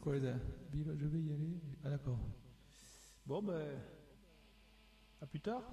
quoi les Bill, je vais y aller. Ah d'accord. Bon ben, à plus tard.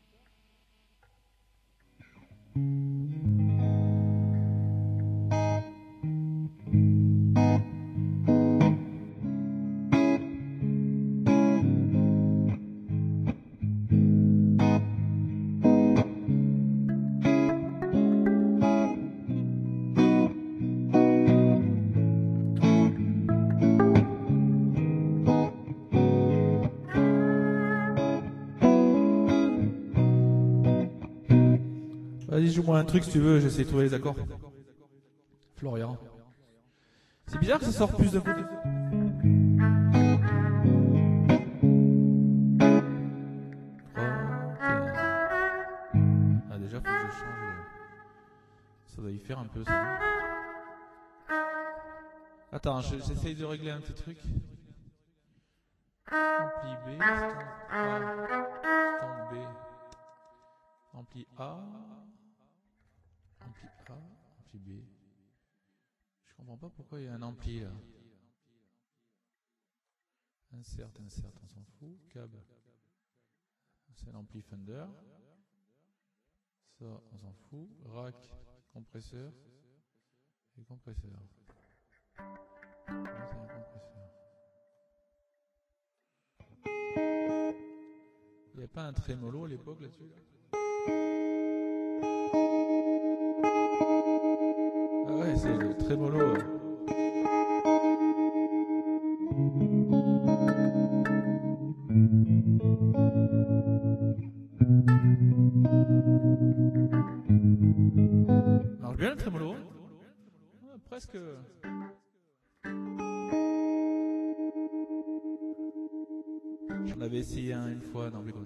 Vas-y, joue-moi un truc si tu veux, j'essaie de trouver les accords. Florian. C'est bizarre que ça sorte plus d'un côté. Ah, déjà, faut que je change. Ça doit y faire un peu ça. Attends, j'essaye de régler un petit truc. Ampli B, stomp B, ampli A, ampli A, ampli B. Je comprends pas pourquoi il y a un ampli là. Insert, on s'en fout. Cab, c'est l'ampli Fender. Ça, on s'en fout. Rack, compresseur et compresseur. C'est un compresseur. Il n'y a pas un trémolo à l'époque là-dessus là? Ah ouais, c'est le trémolo. Marche bien le trémolo? Ah, presque. J'en avais essayé un une fois dans Bigode.